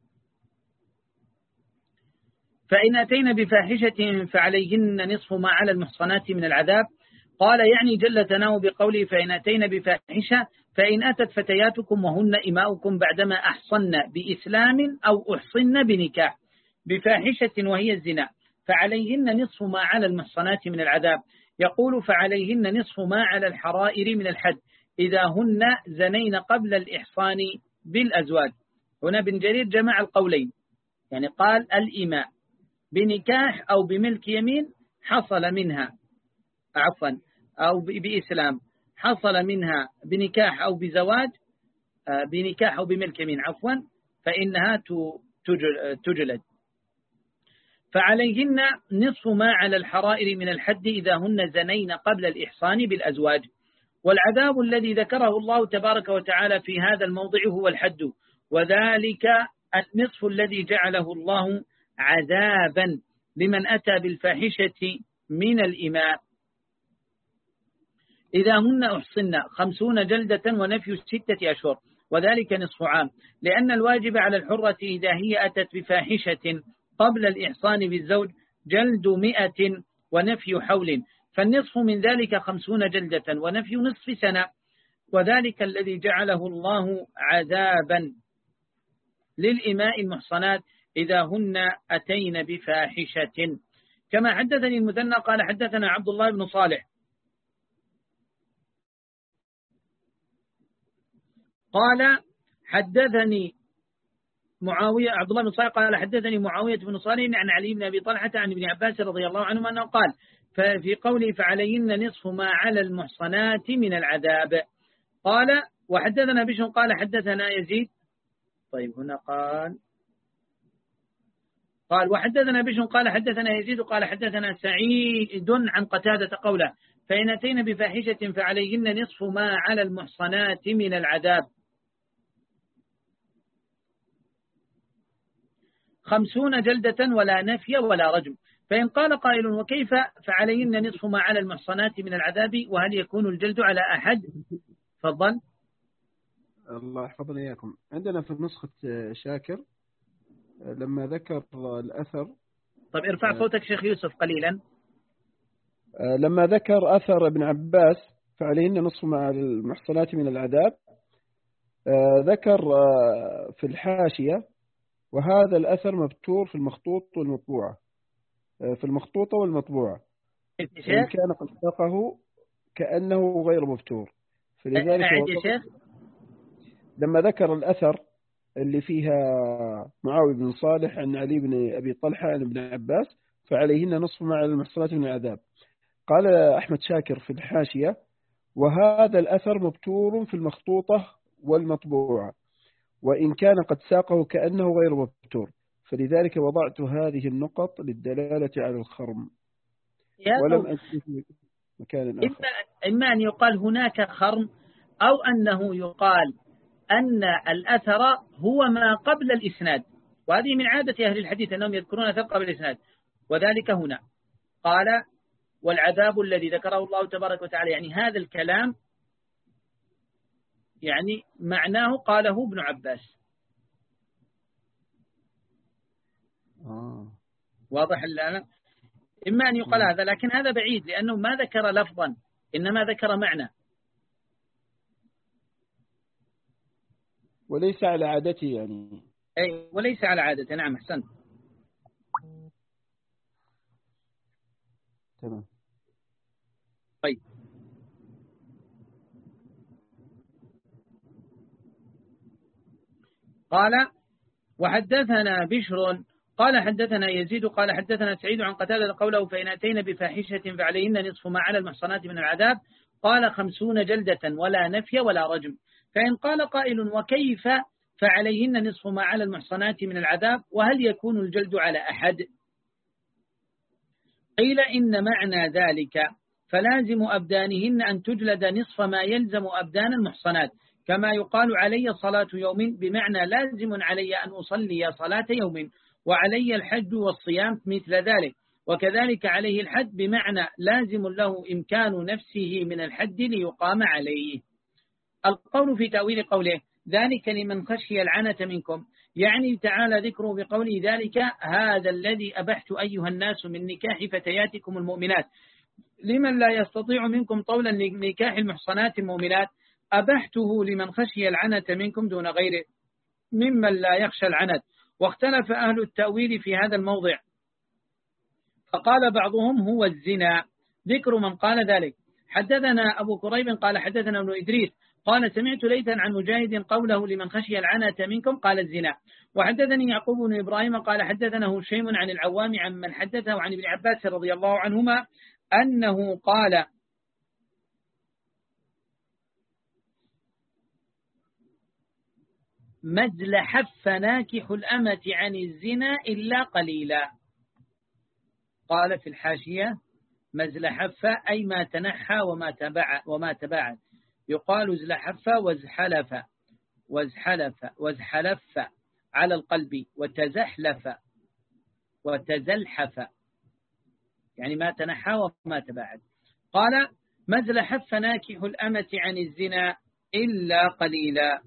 فإن أتينا بفاحشة فعليهن نصف ما على المحصنات من العذاب، قال يعني جل ثناؤه بقوله فإن أتينا بفاحشة فإن أتت فتياتكم وهن إماؤكم بعدما أحصن بإسلام أو أحصن بنكاح بفاحشة وهي الزنا فعليهن نصف ما على المحصنات من العذاب. يقول فعليهن نصف ما على الحرائر من الحد إذا هن زنين قبل الإحصان بالأزواج. هنا بن جرير جمع القولين، يعني قال الإماء بنكاح أو بملك يمين حصل منها عفوا أو بإسلام حصل منها بنكاح أو بزواج بنكاح أو بملك يمين عفوا فإنها تجلد. فعليهن نصف ما على الحرائر من الحد إذا هن زنين قبل الإحصان بالأزواج. والعذاب الذي ذكره الله تبارك وتعالى في هذا الموضع هو الحد، وذلك النصف الذي جعله الله عذابا لمن أتى بالفاحشة من الإماء إذا هن أحصن خمسون جلدة ونفي ستة أشهر وذلك نصف عام، لأن الواجب على الحرة إذا هي أتت بفاحشة قبل الإحصان بالزوج جلد مئة ونفي حول، فالنصف من ذلك خمسون جلدة ونفي نصف سنة، وذلك الذي جعله الله عذابا للإماء المحصنات إذا هن أتين بفاحشة. كما حدثني المثنى قال حدثنا عبد الله بن صالح قال حدثني معاوية عبد الله بن صالح قال حدثني معاوية بن صالح عن علي بن أبي طلحة عن ابن عباس رضي الله عنهما أنه قال ففي قوله فعليهن نصف ما على المحصنات من العذاب. قال وحدثنا بشر قال حدثنا يزيد طيب هنا قال قال وحدثنا بشر قال حدثنا يزيد قال حدثنا سعيد عن قتادة قوله فإن أتين بفاحشة فعليهن نصف ما على المحصنات من العذاب خمسون جلدة ولا نفي ولا رجم. فإن قال قائل وكيف فعليهن نصف ما على المحصنات من العذاب وهل يكون الجلد على أحد؟ تفضل. الله يحفظنا إياكم. عندنا في نسخة شاكر لما ذكر الأثر. طيب ارفع صوتك شيخ يوسف قليلا. لما ذكر أثر ابن عباس فعليهن نصف ما على المحصنات من العذاب ذكر في الحاشية وهذا الأثر مبتور في المخطوط والمطبوعة في المخطوطة والمطبوعة إن كان قد ساقه كأنه غير مبتور. فلذلك لما ذكر الأثر اللي فيها معاوية بن صالح عن علي بن أبي طلحة عن ابن عباس فعليهن نصف ما على المحصنات من العذاب قال أحمد شاكر في الحاشية وهذا الأثر مبتور في المخطوطة والمطبوعة وإن كان قد ساقه كأنه غير مبتور، فلذلك وضعت هذه النقط للدلالة على الخرم ولم أجد مكان آخر. إما أن يقال هناك خرم أو أنه يقال أن الأثر هو ما قبل الإسناد، وهذه من عادة أهل الحديث أنهم يذكرون أثر قبل الإسناد، وذلك هنا قال والعذاب الذي ذكره الله تبارك وتعالى، يعني هذا الكلام يعني معناه قاله ابن عباس. آه. واضح الآن؟ إما أن يقال هذا، لكن هذا بعيد لأنه ما ذكر لفظا إنما ذكر معنى، وليس على عادته يعني. أي وليس على عادته. نعم أحسنت. تمام. طيب قال وحدثنا بشر قال حدثنا يزيد قال حدثنا سعيد عن قتادة قوله فإن أتينا بفاحشة فعليهن نصف ما على المحصنات من العذاب قال خمسون جلدة ولا نفي ولا رجم. فإن قال قائل وكيف فعليهن نصف ما على المحصنات من العذاب وهل يكون الجلد على أحد؟ قيل إن معنى ذلك فلازم أبدانهن أن تجلد نصف ما يلزم أبدان المحصنات، كما يقال علي صلاة يوم بمعنى لازم علي أن أصلي صلاة يوم، وعلي الحج والصيام مثل ذلك، وكذلك عليه الحد بمعنى لازم له إمكان نفسه من الحد ليقام عليه. القول في تأويل قوله ذلك لمن خشي العنة منكم، يعني تعالى ذكره بقوله ذلك هذا الذي أبحت أيها الناس من نكاح فتياتكم المؤمنات لمن لا يستطيع منكم طولا لنكاح المحصنات المؤمنات، أبحته لمن خشي العنة منكم دون غيره ممن لا يخشى العنة. واختلف أهل التأويل في هذا الموضع، فقال بعضهم هو الزنا. ذكر من قال ذلك حدثنا أبو كريب قال حدثنا ابن إدريس قال سمعت ليثا عن مجاهد قوله لمن خشي العنة منكم قال الزنا. وحدثني يعقوب بن إبراهيم قال حدثنا هشيم عن العوام عن من حدثه عن ابن عباس رضي الله عنهما أنه قال مزل حف ناكح الأمة عن الزنا إلا قليلا. قال في الحاشية مزل حف أي ما تنحى وما تبع وما تباعد، يقال زلحف وزحلف وزحلف وزحلف على القلب، وتزحلف وتزلحف يعني ما تنحى وما تباعد. قال ما ازلحف فناكح الأمة عن الزنا إلا قليلا.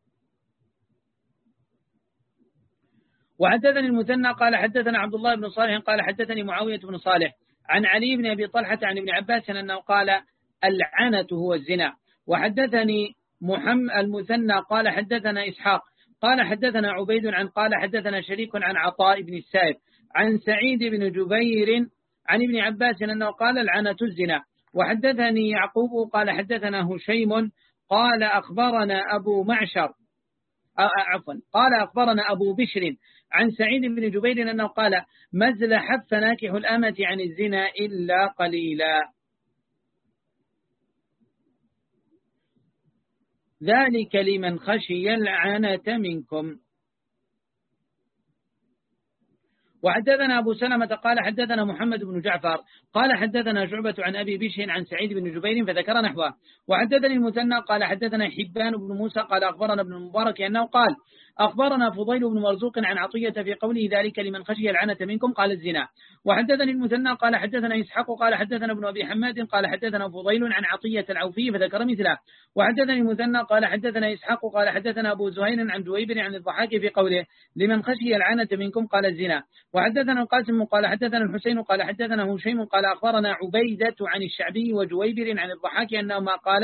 وحدثني المثنى قال حدثنا عبد الله بن صالح قال حدثني معاوية بن صالح عن علي بن أبي طلحة عن ابن عباس أنه قال العنة هو الزنا. وحدثني محمد المثنى قال حدثنا إسحاق قال حدثنا عبيد عن قال حدثنا شريك عن عطاء بن السائب عن سعيد بن جبير عن ابن عباس أنه قال العنة الزنا. وحدثني يعقوب قال حدثنا هشيم قال أخبرنا أبو معشر عفوا قال أخبرنا أبو بشر عن سعيد بن جبير أنه قال ما ازلحف فناكح الأمة عن الزنا إلا قليلا. ذلك لمن خشي العنة منكم. وحدثنا أبو سلمة قال حدثنا محمد بن جعفر قال حدثنا شعبة عن أبي بشر عن سعيد بن جبير فذكر نحوه. وحدثني المثنى قال حدثنا حبان بن موسى قال أخبرنا ابن المبارك أنه قال أخبرنا فضيل بن مرزوق عن عطية في قوله ذلك لمن خشي العنة منكم قال الزنا. وحدثني المثنى قال حدثنا إسحاق قال حدثنا ابن أبي حماد قال حدثنا فضيل عن عطية العوفي فذكر مثله. وحدثني المثنى قال حدثنا إسحاق قال حدثنا أبو زهير عن جويبر عن الضحاك في قوله لمن خشي العنة منكم قال الزنا. وحدثنا القاسم قال حدثنا الحسين قال حدثنا هشيم قال أخبرنا عبيدة عن الشعبي وجويبر عن الضحاك أنهما قال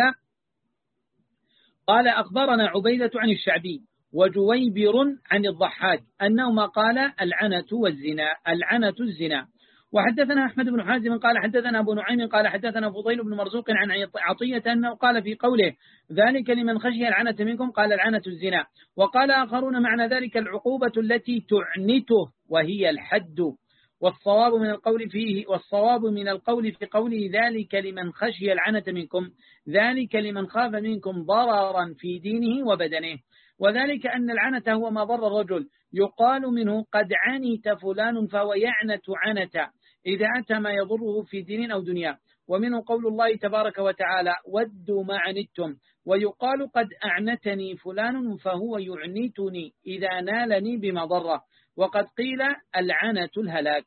قال أخبرنا عبيدة عن الشعبي وجويبر عن الضحاك أنهما قال العنة والزنا العنة الزنا. وحدثنا أحمد بن حازم قال حدثنا أبو نعيم قال حدثنا فضيل بن مرزوق عن عطية أنه قال في قوله ذلك لمن خشي العنة منكم قال العنة الزنا. وقال آخرون معنى ذلك العقوبة التي تعنته وهي الحد. والصواب من القول فيه والصواب من القول في قوله ذلك لمن خشي العنة منكم ذلك لمن خاف منكم ضررا في دينه وبدنه. وذلك أن العنة هو ما ضر الرجل يقال منه قد عنت فلان فهو يعنت عنة إذا أتى ما يضره في دين أو دنيا. ومنه قول الله تبارك وتعالى ودوا ما عنتم. ويقال قد أعنتني فلان فهو يعنتني إذا نالني بمضرة. وقد قيل العنة الهلاك.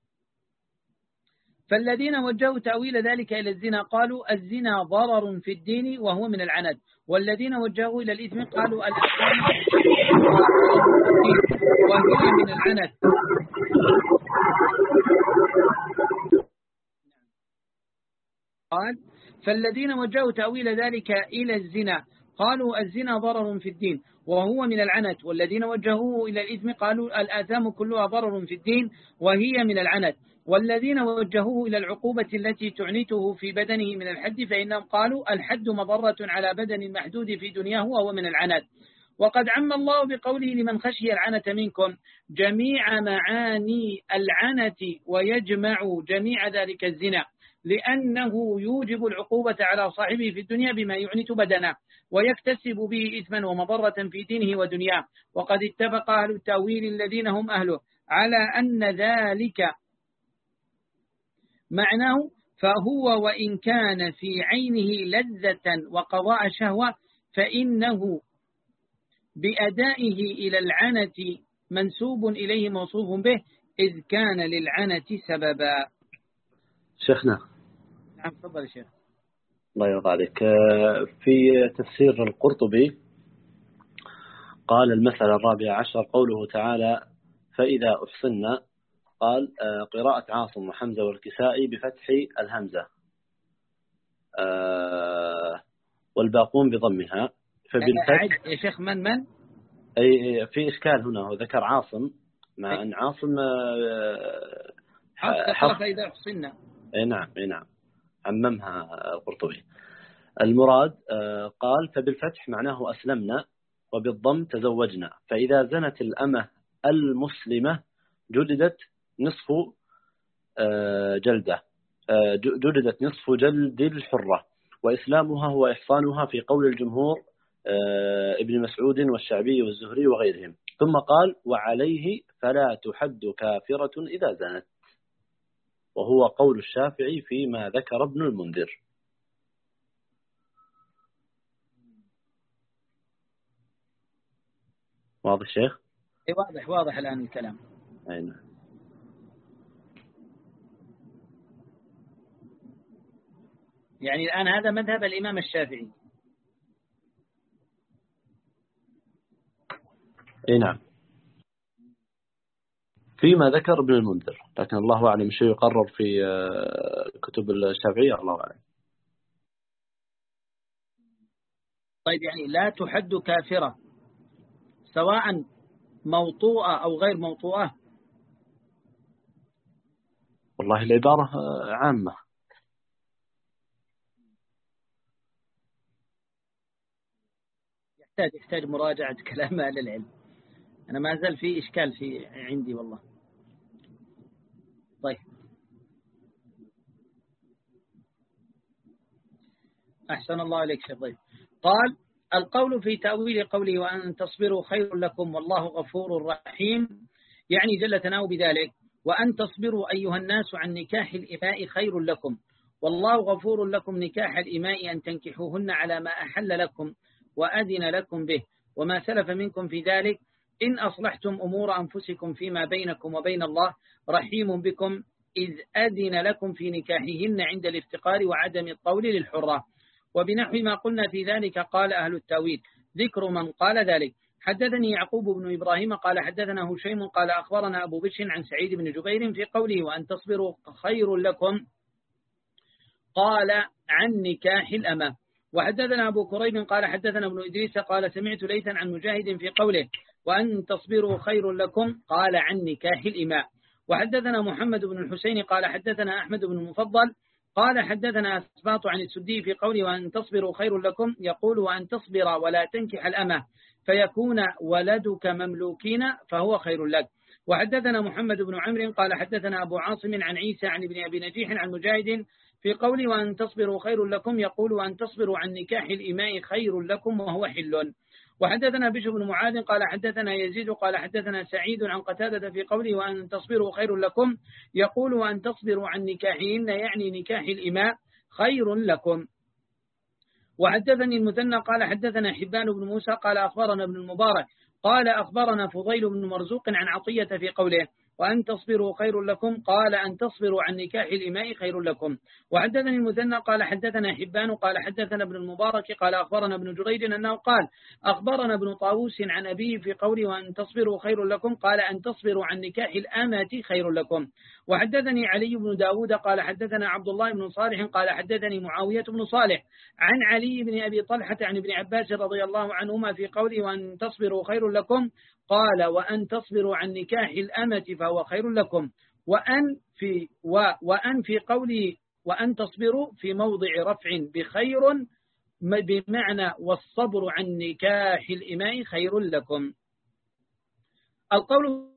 فالذين وجهوا تأويل ذلك إلى الزنا قالوا الزنا ضرر في الدين وهو من العنت. والذين وجهوا إلى الإثم قالوا الإثم وهي من العنت. قال فالذين وجهوا تأويل ذلك إلى الزنا قالوا الزنا ضرر في الدين وهو من العنت. والذين وجهوه إلى الإثم قالوا الآثام كلها ضرر في الدين وهي من العنت. والذين وجهوه إلى العقوبة التي تعنته في بدنه من الحد فإنهم قالوا الحد مضرة على بدن المحدود في دنياه وهو من العنت. وقد عم الله بقوله لمن خشي العنة منكم جميع معاني العنة ويجمع جميع ذلك الزنا لأنه يوجب العقوبة على صاحبه في الدنيا بما يعنت بدنه ويكتسب به إثما ومضرة في دينه ودنياه. وقد اتفق أهل التأويل الذين هم أهله على أن ذلك معناه فهو وإن كان في عينه لذة وقضاء شهوة فإنه بأدائه إلى العنة منسوب إليه موصوف به إذ كان للعنة سببا. شيخنا نعم تفضل يا شيخ. الله يرضى عليك. في تفسير القرطبي قال المسألة الرابعة عشر قوله تعالى فإذا أحصنا قال قراءة عاصم وحمزة والكسائي بفتح الهمزة والباقون بضمها. فبالفتح يا شيخ من من أي في إشكال هنا. هو ذكر عاصم مع أن عاصم حرف إذا أحصنا. أي نعم أي نعم عممها القرطبي. المراد قال فبالفتح معناه أسلمنا وبالضم تزوجنا. فإذا زنت الأمة المسلمة جلدت نصف جلدة جلدت نصف جلد الحرة. وإسلامها هو إحصانها في قول الجمهور ابن مسعود والشعبي والزهري وغيرهم. ثم قال وعليه فلا تحد كافرة إذا زنت وهو قول الشافعي فيما ذكر ابن المنذر. واضح الشيخ؟ واضح واضح الآن الكلام. أين. يعني الآن هذا مذهب الإمام الشافعي. اي نعم، فيما ذكر ابن المنذر، لكن الله أعلم شيء يقرر في كتب الشافعية، الله أعلم. طيب يعني لا تحد كافرة سواء موطوءة أو غير موطوءة؟ والله العبارة عامة. يحتاج يحتاج مراجعة كلام أهل العلم، أنا ما زال في إشكال في عندي والله. طيب أحسن الله عليك شيخ. طيب قال القول في تأويل قوله وأن تصبروا خير لكم والله غفور رحيم، يعني جل ثناؤه بذلك وأن تصبروا أيها الناس عن نكاح الإماء خير لكم والله غفور لكم نكاح الإماء أن تنكحوهن على ما أحل لكم وأذن لكم به وما سلف منكم في ذلك إن أصلحتم أمور أنفسكم فيما بينكم وبين الله رحيم بكم إذ أذن لكم في نكاحهن عند الافتقار وعدم الطول للحرة. وبنحو ما قلنا في ذلك قال أهل التأويل ذكر من قال ذلك. حدثني يعقوب بن إبراهيم قال حدثنا هشيم قال أخبرنا أبو بشر عن سعيد بن جبير في قوله وأن تصبروا خير لكم قال عن نكاح الأمة. وحدثنا أبو كريب قال حدثنا ابن إدريس قال سمعت ليثا عن مجاهد في قوله وأن تصبروا خير لكم قال عن نكاح الإماء. وحدثنا محمد بن الحسين قال حدثنا أحمد بن المفضل قال حدثنا أسباط عن السدي في قوله وأن تصبروا خير لكم يقول وأن تصبر ولا تنكح الأمة فيكون ولدك مملوكين فهو خير لك. وحدثنا محمد بن عمرو قال حدثنا أبو عاصم عن عيسى عن ابن أبي نجيح عن مجاهد في قوله وأن تصبروا خير لكم يقول وأن تصبروا عن نكاح الإماء خير لكم وهو حل. وحدثنا بشر بن معاذ قال حدثنا يزيد قال حدثنا سعيد عن قتادة في قوله وأن تصبروا خير لكم يقول وأن تصبروا عن نكاحهن يعني نكاح الإماء خير لكم. وحدثني المثنى قال حدثنا حبان بن موسى قال أخبرنا ابن المبارك قال أخبرنا فضيل بن مرزوق عن عطية في قوله وأن تصبروا خير لكم قال أن تصبروا عن نكاح الإماء خير لكم. وحدثني المثنى قال حدثنا حبان قال حدثنا ابن المبارك قال أخبرنا ابن جريج أنه قال أخبرنا ابن طاووس عن أبيه في قوله وأن تصبروا خير لكم قال أن تصبروا عن نكاح الأمة خير لكم. وحدثني علي بن داود قال حدثنا عبد الله بن صالح قال حدثني معاوية بن صالح عن علي بن أبي طلحة عن ابن عباس رضي الله عنهما في قوله وأن تصبروا خير لكم قال وأن تصبروا عن نكاح الأمة فهو خير لكم. وأن في و وأن في قوله وأن تصبروا في موضع رفع بخير بمعنى والصبر عن نكاح الإماء خير لكم. القول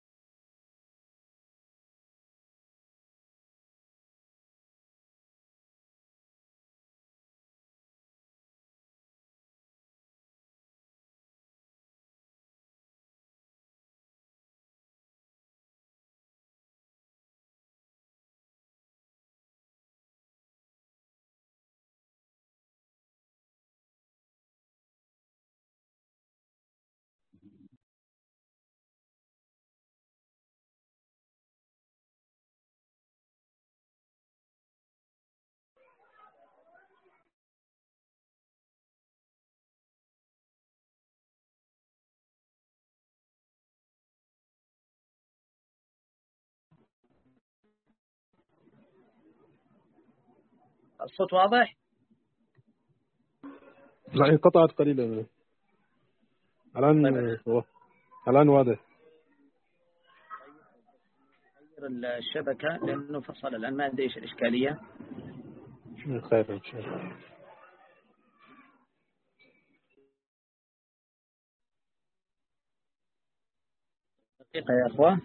الصوت واضح؟ لا انقطعت قليلا الآن. الآن واضح. غير الشبكة لأنه فصل الآن ما أدري إيش الإشكالية. خير إن شاء الله. دقيقة يا أخوان.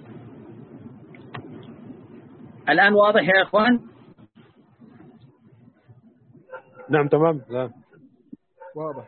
الآن واضح يا أخوان؟ نعم تمام. لا واضح.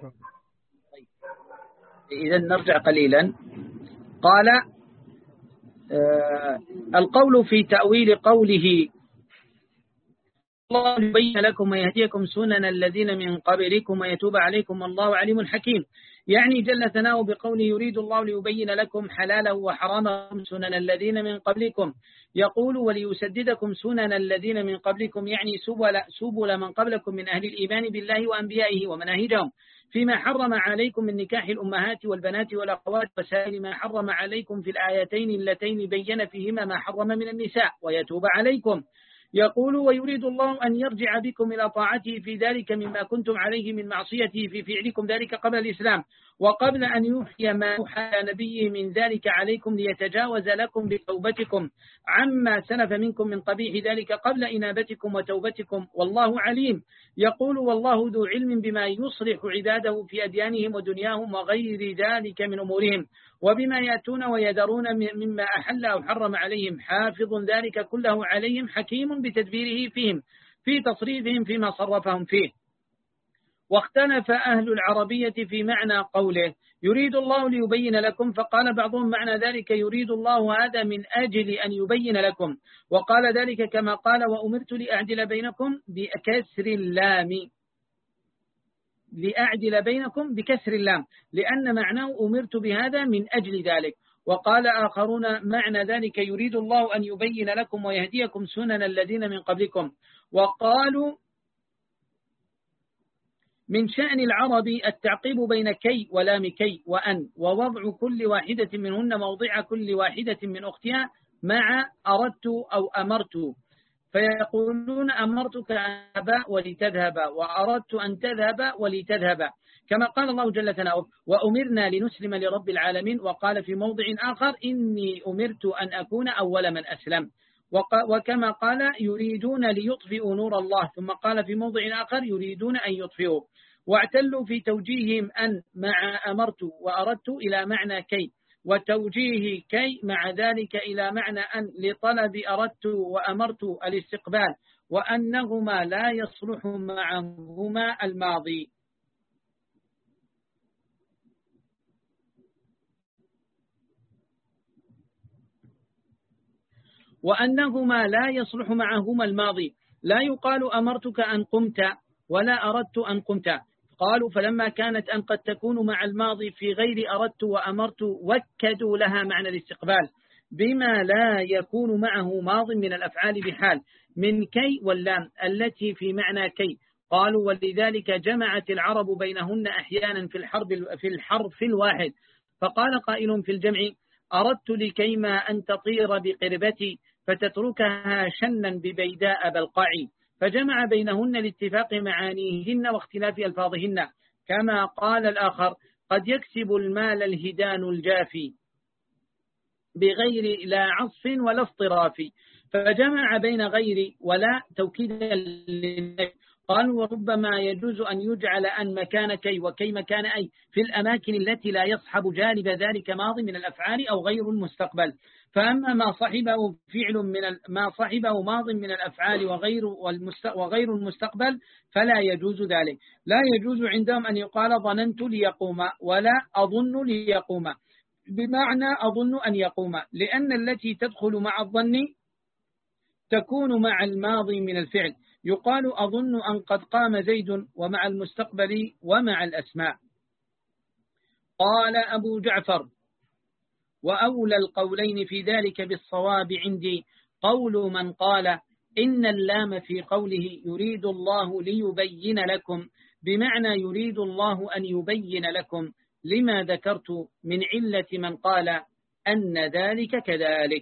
إذا نرجع قليلا. قال آه القول في تأويل قوله الله ليبين لكم ويهديكم سنن الذين من قبلكم ويتوب عليكم والله عليم حكيم. يعني جل ثناؤه بقوله يريد الله ليبين لكم حلاله وحرامه سنن الذين من قبلكم، يقول وليسددكم سنن الذين من قبلكم، يعني سبل, سبل من قبلكم من أهل الإيمان بالله وأنبيائه ومناهجهم فيما حرم عليكم من نكاح الأمهات والبنات والأخوات وسائر ما حرم عليكم في الآيتين اللتين بين فيهما ما حرم من النساء ويتوب عليكم. يقول ويريد الله أن يرجع بكم إلى طاعته في ذلك مما كنتم عليه من معصيته في فعلكم ذلك قبل الإسلام وقبل أن يوحي ما يوحى نبيه من ذلك عليكم ليتجاوز لكم بتوبتكم عما سلف منكم من قبيح ذلك قبل إنابتكم وتوبتكم والله عليم. يقول والله ذو علم بما يصلح عباده في أديانهم ودنياهم وغير ذلك من أمورهم وبما يأتون ويذرون مما أحل أو حرم عليهم، حافظ ذلك كله عليهم حكيم بتدبيره فيهم في تصريفهم فيما صرفهم فيه. واختلف أهل العربية في معنى قوله يريد الله ليبين لكم، فقال بعضهم معنى ذلك يريد الله هذا من أجل أن يبين لكم، وقال ذلك كما قال وأمرت لأعدل بينكم بكسر اللام لأعدل بينكم بكسر اللام لأن معناه أمرت بهذا من أجل ذلك. وقال آخرون معنى ذلك يريد الله أن يبين لكم ويهديكم سنن الذين من قبلكم. وقالوا من شأن العرب التعقيب بين كي ولام كي وأن ووضع كل واحدة منهن موضع كل واحدة من أختها مع أردت أو أمرت، فيقولون أمرتك أبا ولتذهب وأردت أن تذهب ولتذهب، كما قال الله جل ثناؤه وأمرنا لنسلم لرب العالمين. وقال في موضع آخر إني أمرت أن أكون أول من أسلم، وكما قال يريدون ليطفئوا نور الله، ثم قال في موضع آخر يريدون أن يطفئوا. واعتلوا في توجيههم أن مع أمرت وأردت إلى معنى كي، وتوجيه كي مع ذلك إلى معنى أن لطلب أردت وأمرت الاستقبال، وأنهما لا يصلح معهما الماضي. وأنهما لا يصلح معهما الماضي، لا يقال أمرتك أن قمت ولا أردت أن قمت. قالوا فلما كانت أن قد تكون مع الماضي في غير أردت وأمرت وكدوا لها معنى الاستقبال بما لا يكون معه ماض من الأفعال بحال من كي واللام التي في معنى كي. قالوا ولذلك جمعت العرب بينهن أحيانا في الحرب في الحرف الواحد، فقال قائل في الجمع أردت لكيما أن تطير بقربتي فتتركها شنا ببيداء بلقعي، فجمع بينهن لاتفاق معانيهن واختلاف ألفاظهن. كما قال الآخر قد يكسب المال الهدان الجافي بغير لا عصف ولا اصطراف، فجمع بين غير ولا توكيدا للنفي. قالوا وربما يجوز أن يجعل أن مكان كي وكي مكان أي في الأماكن التي لا يصحب جانب ذلك ماضي من الأفعال أو غير المستقبل. فأما ما صحبه فعل من ما صحبه ماض من الأفعال وغير وغير المستقبل فلا يجوز ذلك. لا يجوز عندهم أن يقال ظننت ليقوم ولا أظن ليقوم بمعنى أظن أن يقوم، لأن التي تدخل مع الظن تكون مع الماضي من الفعل. يقال أظن أن قد قام زيد ومع المستقبل ومع الأسماء. قال أبو جعفر وأولى القولين في ذلك بالصواب عندي قول من قال إن اللام في قوله يريد الله ليبين لكم بمعنى يريد الله أن يبين لكم لما ذكرت من علة من قال أن ذلك كذلك.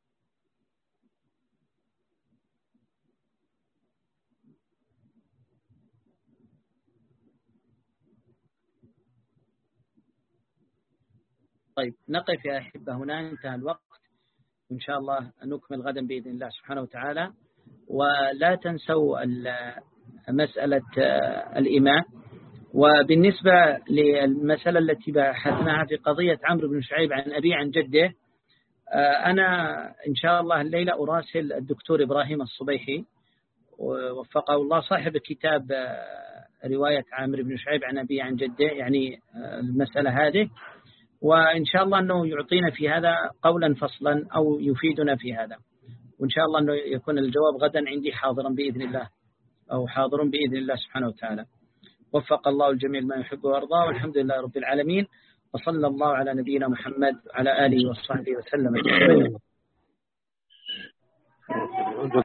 طيب نقف يا أحبة هنا، انتهى الوقت، إن شاء الله نكمل غدا بإذن الله سبحانه وتعالى. ولا تنسوا مسألة الإماء. وبالنسبة للمسألة التي بحثناها في قضية عمرو بن شعيب عن أبي عن جده، أنا إن شاء الله الليلة أراسل الدكتور إبراهيم الصبيحي ووفقه الله صاحب كتاب رواية عمرو بن شعيب عن أبي عن جده، يعني المسألة هذه، وإن شاء الله أنه يعطينا في هذا قولا فصلا أو يفيدنا في هذا، وإن شاء الله أنه يكون الجواب غدا عندي حاضرا بإذن الله. أو حاضرون بإذن الله سبحانه وتعالى. وفق الله الجميع ما يحب ويرضى، والحمد لله رب العالمين، وصلى الله على نبينا محمد وعلى آله وصحبه وسلم.